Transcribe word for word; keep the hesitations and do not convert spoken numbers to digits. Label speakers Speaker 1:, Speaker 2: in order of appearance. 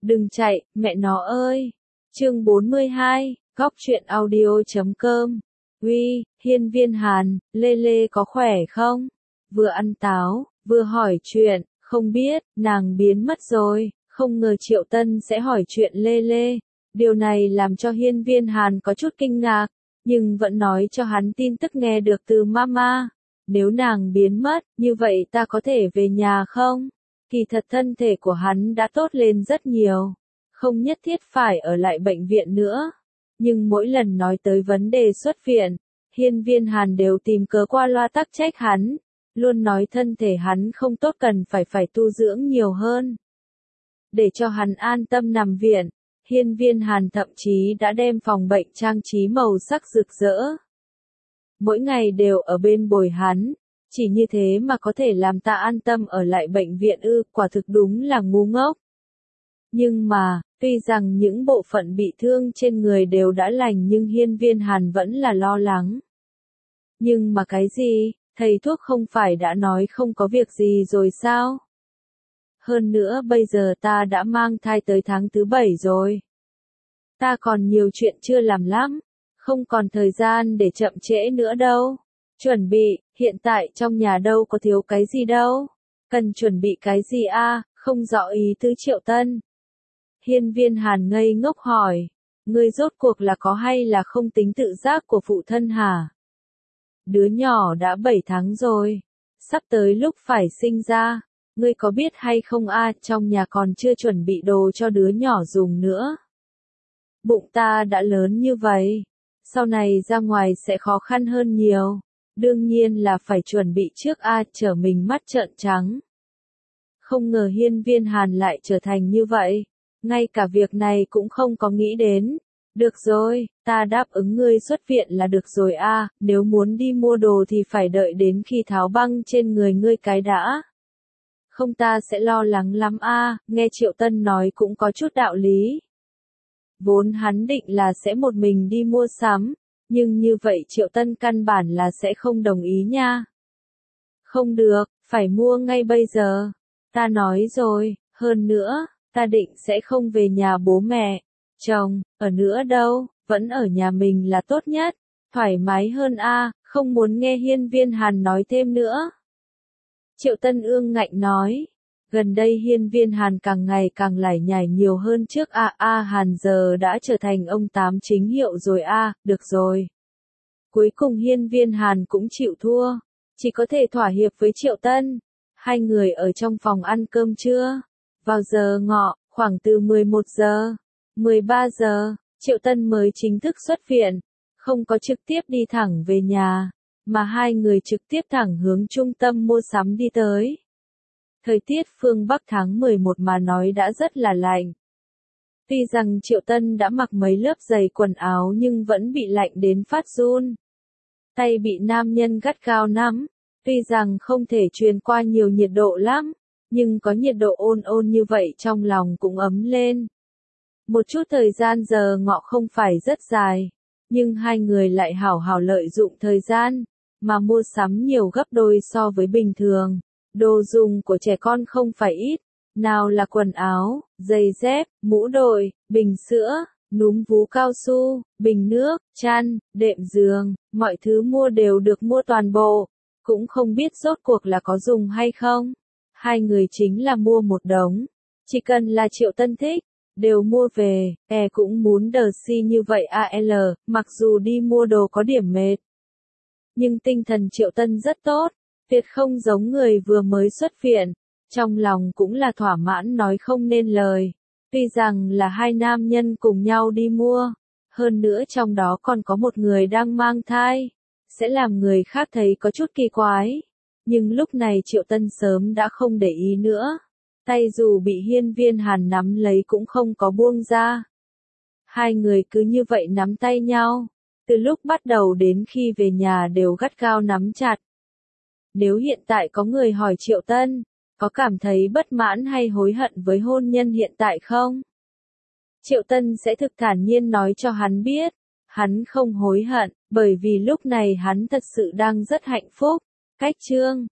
Speaker 1: Đừng chạy, mẹ nó ơi. Chương bốn mươi hai, góc truyện audio.com. Uy, Hiên Viên Hàn, Lê Lê có khỏe không? Vừa ăn táo, vừa hỏi chuyện, không biết, nàng biến mất rồi, không ngờ Triệu Tân sẽ hỏi chuyện Lê Lê. Điều này làm cho Hiên Viên Hàn có chút kinh ngạc, nhưng vẫn nói cho hắn tin tức nghe được từ mama. Nếu nàng biến mất, như vậy ta có thể về nhà không? Kỳ thật thân thể của hắn đã tốt lên rất nhiều, không nhất thiết phải ở lại bệnh viện nữa. Nhưng mỗi lần nói tới vấn đề xuất viện, Hiên Viên Hàn đều tìm cớ qua loa tắc trách hắn, luôn nói thân thể hắn không tốt cần phải phải tu dưỡng nhiều hơn. Để cho hắn an tâm nằm viện, Hiên Viên Hàn thậm chí đã đem phòng bệnh trang trí màu sắc rực rỡ. Mỗi ngày đều ở bên bồi hắn, chỉ như thế mà có thể làm ta an tâm ở lại bệnh viện ư, quả thực đúng là ngu ngốc. Nhưng mà, tuy rằng những bộ phận bị thương trên người đều đã lành nhưng Hiên Viên Hàn vẫn là lo lắng. Nhưng mà cái gì, thầy thuốc không phải đã nói không có việc gì rồi sao? Hơn nữa bây giờ ta đã mang thai tới tháng thứ bảy rồi. Ta còn nhiều chuyện chưa làm lắm, không còn thời gian để chậm trễ nữa đâu. Chuẩn bị, hiện tại trong nhà đâu có thiếu cái gì đâu. Cần chuẩn bị cái gì a? À, không rõ ý tứ Triệu Tân. Hiên Viên Hàn ngây ngốc hỏi, ngươi rốt cuộc là có hay là không tính tự giác của phụ thân hả? Đứa nhỏ đã bảy tháng rồi, sắp tới lúc phải sinh ra, ngươi có biết hay không a, à, trong nhà còn chưa chuẩn bị đồ cho đứa nhỏ dùng nữa. Bụng ta đã lớn như vậy, sau này ra ngoài sẽ khó khăn hơn nhiều, đương nhiên là phải chuẩn bị trước a, à, trở mình mắt trợn trắng. Không ngờ Hiên Viên Hàn lại trở thành như vậy, ngay cả việc này cũng không có nghĩ đến. Được rồi, ta đáp ứng ngươi xuất viện là được rồi a, à, nếu muốn đi mua đồ thì phải đợi đến khi tháo băng trên người ngươi cái đã. Không ta sẽ lo lắng lắm a, à, nghe Triệu Tân nói cũng có chút đạo lý. Vốn hắn định là sẽ một mình đi mua sắm, nhưng như vậy Triệu Tân căn bản là sẽ không đồng ý nha. Không được, phải mua ngay bây giờ. Ta nói rồi, hơn nữa, ta định sẽ không về nhà bố mẹ, chồng, ở nữa đâu, vẫn ở nhà mình là tốt nhất, thoải mái hơn a, à, không muốn nghe Hiên Viên Hàn nói thêm nữa. Triệu Tân ương ngạnh nói, gần đây Hiên Viên Hàn càng ngày càng lải nhải nhiều hơn trước a à, a à, Hàn giờ đã trở thành ông tám chính hiệu rồi a, à, được rồi. Cuối cùng Hiên Viên Hàn cũng chịu thua, chỉ có thể thỏa hiệp với Triệu Tân. Hai người ở trong phòng ăn cơm trưa, vào giờ ngọ, khoảng từ mười một giờ, mười ba giờ, Triệu Tân mới chính thức xuất viện, không có trực tiếp đi thẳng về nhà, mà hai người trực tiếp thẳng hướng trung tâm mua sắm đi tới. Thời tiết phương Bắc tháng mười một mà nói đã rất là lạnh. Tuy rằng Triệu Tân đã mặc mấy lớp giày quần áo nhưng vẫn bị lạnh đến phát run. Tay bị nam nhân gắt gao nắm, tuy rằng không thể truyền qua nhiều nhiệt độ lắm, nhưng có nhiệt độ ôn ôn như vậy trong lòng cũng ấm lên. Một chút thời gian giờ ngọ không phải rất dài, nhưng hai người lại hảo hảo lợi dụng thời gian, mà mua sắm nhiều gấp đôi so với bình thường. Đồ dùng của trẻ con không phải ít, nào là quần áo, giày dép, mũ đội, bình sữa, núm vú cao su, bình nước, chăn, đệm giường, mọi thứ mua đều được mua toàn bộ, cũng không biết rốt cuộc là có dùng hay không. Hai người chính là mua một đống, chỉ cần là Triệu Tân thích, đều mua về, e cũng muốn đờ si như vậy al, mặc dù đi mua đồ có điểm mệt. Nhưng tinh thần Triệu Tân rất tốt, tuyệt không giống người vừa mới xuất viện, trong lòng cũng là thỏa mãn nói không nên lời. Tuy rằng là hai nam nhân cùng nhau đi mua, hơn nữa trong đó còn có một người đang mang thai, sẽ làm người khác thấy có chút kỳ quái. Nhưng lúc này Triệu Tân sớm đã không để ý nữa, tay dù bị Hiên Viên Hàn nắm lấy cũng không có buông ra. Hai người cứ như vậy nắm tay nhau, từ lúc bắt đầu đến khi về nhà đều gắt gao nắm chặt. Nếu hiện tại có người hỏi Triệu Tân, có cảm thấy bất mãn hay hối hận với hôn nhân hiện tại không? Triệu Tân sẽ thực thản nhiên nói cho hắn biết, hắn không hối hận, bởi vì lúc này hắn thật sự đang rất hạnh phúc. Cách chương